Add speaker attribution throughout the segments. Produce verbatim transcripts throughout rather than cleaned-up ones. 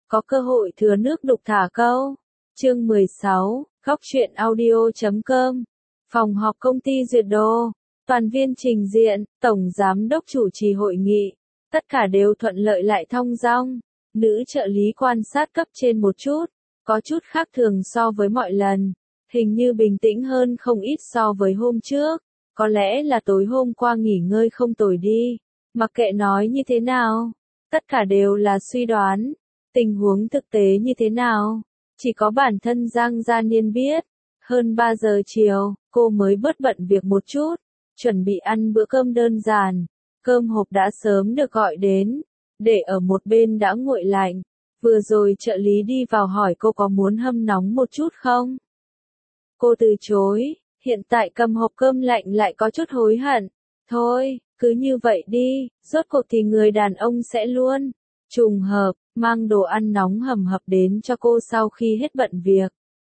Speaker 1: có cơ hội thừa nước đục thả câu. Chương mười sáu, góc truyện audio chấm com. Phòng họp công ty duyệt đồ. Toàn viên trình diện, tổng giám đốc chủ trì hội nghị. Tất cả đều thuận lợi lại thong dong. Nữ trợ lý quan sát cấp trên một chút. Có chút khác thường so với mọi lần. Hình như bình tĩnh hơn không ít so với hôm trước. Có lẽ là tối hôm qua nghỉ ngơi không tồi đi. Mặc kệ nói như thế nào. Tất cả đều là suy đoán. Tình huống thực tế như thế nào? Chỉ có bản thân Giang Gia Niên biết. Hơn ba giờ chiều, cô mới bớt bận việc một chút. Chuẩn bị ăn bữa cơm đơn giản. Cơm hộp đã sớm được gọi đến. Để ở một bên đã nguội lạnh. Vừa rồi trợ lý đi vào hỏi cô có muốn hâm nóng một chút không? Cô từ chối. Hiện tại cầm hộp cơm lạnh lại có chút hối hận. Thôi, cứ như vậy đi. Rốt cuộc thì người đàn ông sẽ luôn. Trùng hợp, mang đồ ăn nóng hầm hập đến cho cô sau khi hết bận việc.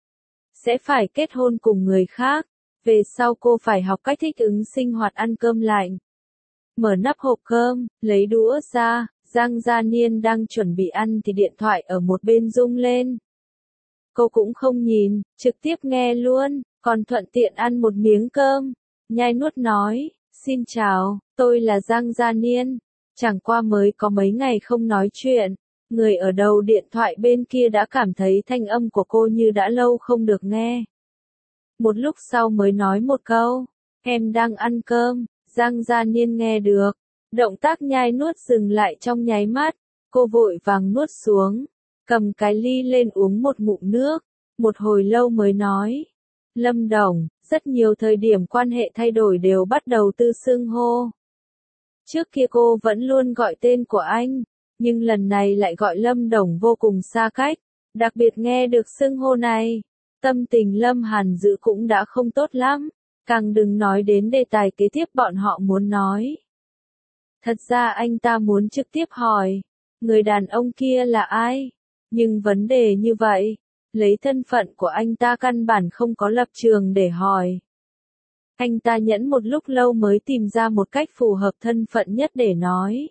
Speaker 1: Sẽ phải kết hôn cùng người khác. Về sau cô phải học cách thích ứng sinh hoạt ăn cơm lạnh. Mở nắp hộp cơm, lấy đũa ra, Giang Gia Niên đang chuẩn bị ăn thì điện thoại ở một bên rung lên. Cô cũng không nhìn, trực tiếp nghe luôn, còn thuận tiện ăn một miếng cơm. Nhai nuốt nói, xin chào, tôi là Giang Gia Niên. Chẳng qua mới có mấy ngày không nói chuyện. Người ở đầu điện thoại bên kia đã cảm thấy thanh âm của cô như đã lâu không được nghe. Một lúc sau mới nói một câu, em đang ăn cơm. Giang Gia Niên nghe được. Động tác nhai nuốt dừng lại trong nháy mắt. Cô vội vàng nuốt xuống. Cầm cái ly lên uống một ngụm nước. Một hồi lâu mới nói. Lâm Đồng, rất nhiều thời điểm quan hệ thay đổi đều bắt đầu từ xưng hô. Trước kia cô vẫn luôn gọi tên của anh. Nhưng lần này lại gọi Lâm Đồng vô cùng xa cách. Đặc biệt nghe được xưng hô này. Tâm tình Lâm Hàn Dữ cũng đã không tốt lắm. Càng đừng nói đến đề tài kế tiếp bọn họ muốn nói. Thật ra anh ta muốn trực tiếp hỏi. Người đàn ông kia là ai? Nhưng vấn đề như vậy. Lấy thân phận của anh ta căn bản không có lập trường để hỏi. Anh ta nhẫn một lúc lâu mới tìm ra một cách phù hợp thân phận nhất để nói.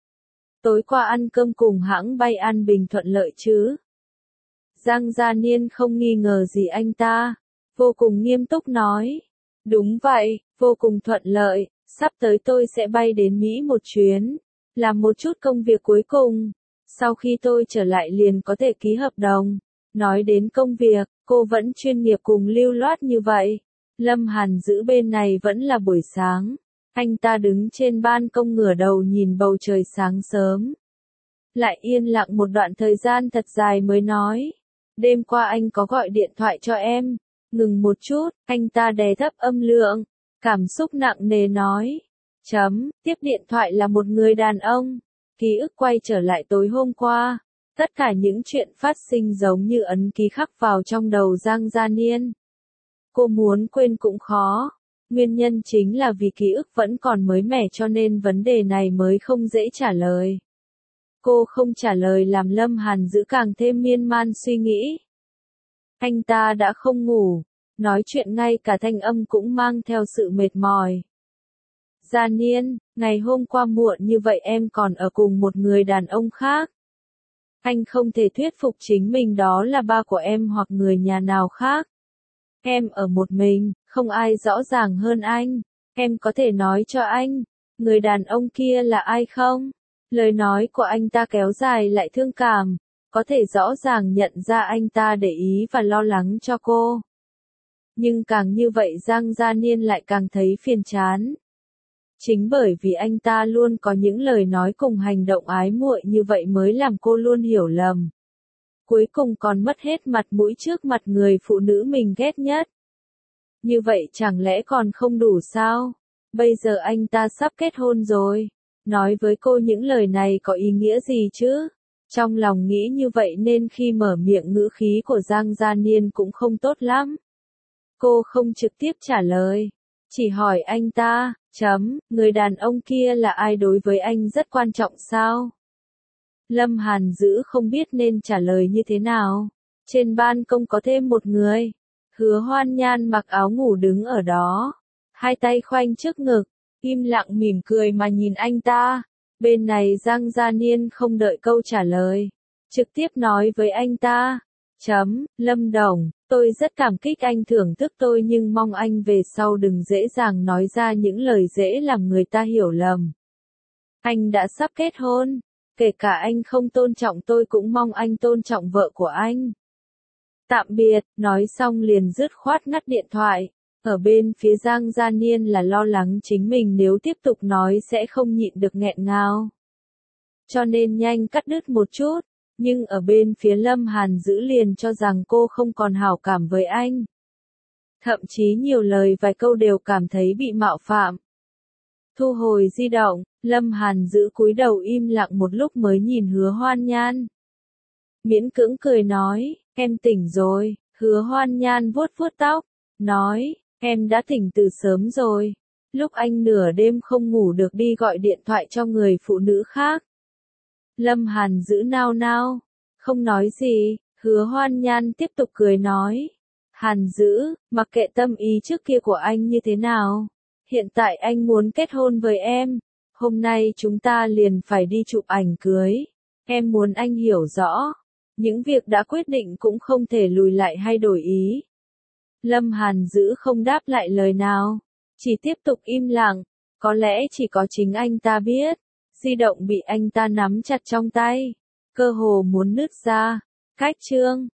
Speaker 1: Tối qua ăn cơm cùng hãng bay An Bình thuận lợi chứ? Giang Gia Niên không nghi ngờ gì anh ta. Vô cùng nghiêm túc nói. Đúng vậy, vô cùng thuận lợi. Sắp tới tôi sẽ bay đến Mỹ một chuyến. Làm một chút công việc cuối cùng. Sau khi tôi trở lại liền có thể ký hợp đồng. Nói đến công việc, cô vẫn chuyên nghiệp cùng lưu loát như vậy. Lâm Hàn Dữ bên này vẫn là buổi sáng. Anh ta đứng trên ban công ngửa đầu nhìn bầu trời sáng sớm. Lại yên lặng một đoạn thời gian thật dài mới nói. Đêm qua anh có gọi điện thoại cho em. Ngừng một chút, anh ta đè thấp âm lượng. Cảm xúc nặng nề nói. Chấm, tiếp điện thoại là một người đàn ông. Ký ức quay trở lại tối hôm qua. Tất cả những chuyện phát sinh giống như ấn ký khắc vào trong đầu Giang Gia Niên. Cô muốn quên cũng khó. Nguyên nhân chính là vì ký ức vẫn còn mới mẻ cho nên vấn đề này mới không dễ trả lời. Cô không trả lời làm Lâm Hàn Dữ càng thêm miên man suy nghĩ. Anh ta đã không ngủ. Nói chuyện ngay cả thanh âm cũng mang theo sự mệt mỏi. Gia Niên, ngày hôm qua muộn như vậy em còn ở cùng một người đàn ông khác. Anh không thể thuyết phục chính mình đó là ba của em hoặc người nhà nào khác. Em ở một mình, không ai rõ ràng hơn anh. Em có thể nói cho anh, người đàn ông kia là ai không? Lời nói của anh ta kéo dài lại thương cảm. Có thể rõ ràng nhận ra anh ta để ý và lo lắng cho cô. Nhưng càng như vậy Giang Gia Niên lại càng thấy phiền chán. Chính bởi vì anh ta luôn có những lời nói cùng hành động ái muội như vậy mới làm cô luôn hiểu lầm. Cuối cùng còn mất hết mặt mũi trước mặt người phụ nữ mình ghét nhất. Như vậy chẳng lẽ còn không đủ sao? Bây giờ anh ta sắp kết hôn rồi. Nói với cô những lời này có ý nghĩa gì chứ? Trong lòng nghĩ như vậy nên khi mở miệng ngữ khí của Giang Gia Niên cũng không tốt lắm. Cô không trực tiếp trả lời. Chỉ hỏi anh ta, chấm, người đàn ông kia là ai đối với anh rất quan trọng sao? Lâm Hàn Dữ không biết nên trả lời như thế nào. Trên ban công có thêm một người. Hứa Hoan Nhan mặc áo ngủ đứng ở đó. Hai tay khoanh trước ngực, im lặng mỉm cười mà nhìn anh ta. Bên này Giang Gia Niên không đợi câu trả lời. trực tiếp nói với anh ta. Chấm, Lâm Đồng, tôi rất cảm kích anh thưởng thức tôi nhưng mong anh về sau đừng dễ dàng nói ra những lời dễ làm người ta hiểu lầm. Anh đã sắp kết hôn, kể cả anh không tôn trọng tôi cũng mong anh tôn trọng vợ của anh. Tạm biệt, nói xong liền dứt khoát ngắt điện thoại. Ở bên phía Giang Gia Niên là lo lắng chính mình nếu tiếp tục nói sẽ không nhịn được nghẹn ngào. Cho nên nhanh cắt đứt một chút, nhưng ở bên phía Lâm Hàn Dữ liền cho rằng cô không còn hảo cảm với anh. Thậm chí nhiều lời vài câu đều cảm thấy bị mạo phạm. Thu hồi di động, Lâm Hàn Dữ cúi đầu im lặng một lúc mới nhìn Hứa Hoan Nhan. Miễn cưỡng cười nói, em tỉnh rồi, Hứa Hoan Nhan vuốt vuốt tóc, nói, em đã tỉnh từ sớm rồi. Lúc anh nửa đêm không ngủ được đi gọi điện thoại cho người phụ nữ khác. Lâm Hàn Dữ nao nao, không nói gì, Hứa Hoan Nhan tiếp tục cười nói. Hàn Dữ, mặc kệ tâm ý trước kia của anh như thế nào, hiện tại anh muốn kết hôn với em, hôm nay chúng ta liền phải đi chụp ảnh cưới, em muốn anh hiểu rõ, những việc đã quyết định cũng không thể lùi lại hay đổi ý. Lâm Hàn Dữ không đáp lại lời nào, chỉ tiếp tục im lặng, có lẽ chỉ có chính anh ta biết, di động bị anh ta nắm chặt trong tay, cơ hồ muốn nứt ra, cách chương.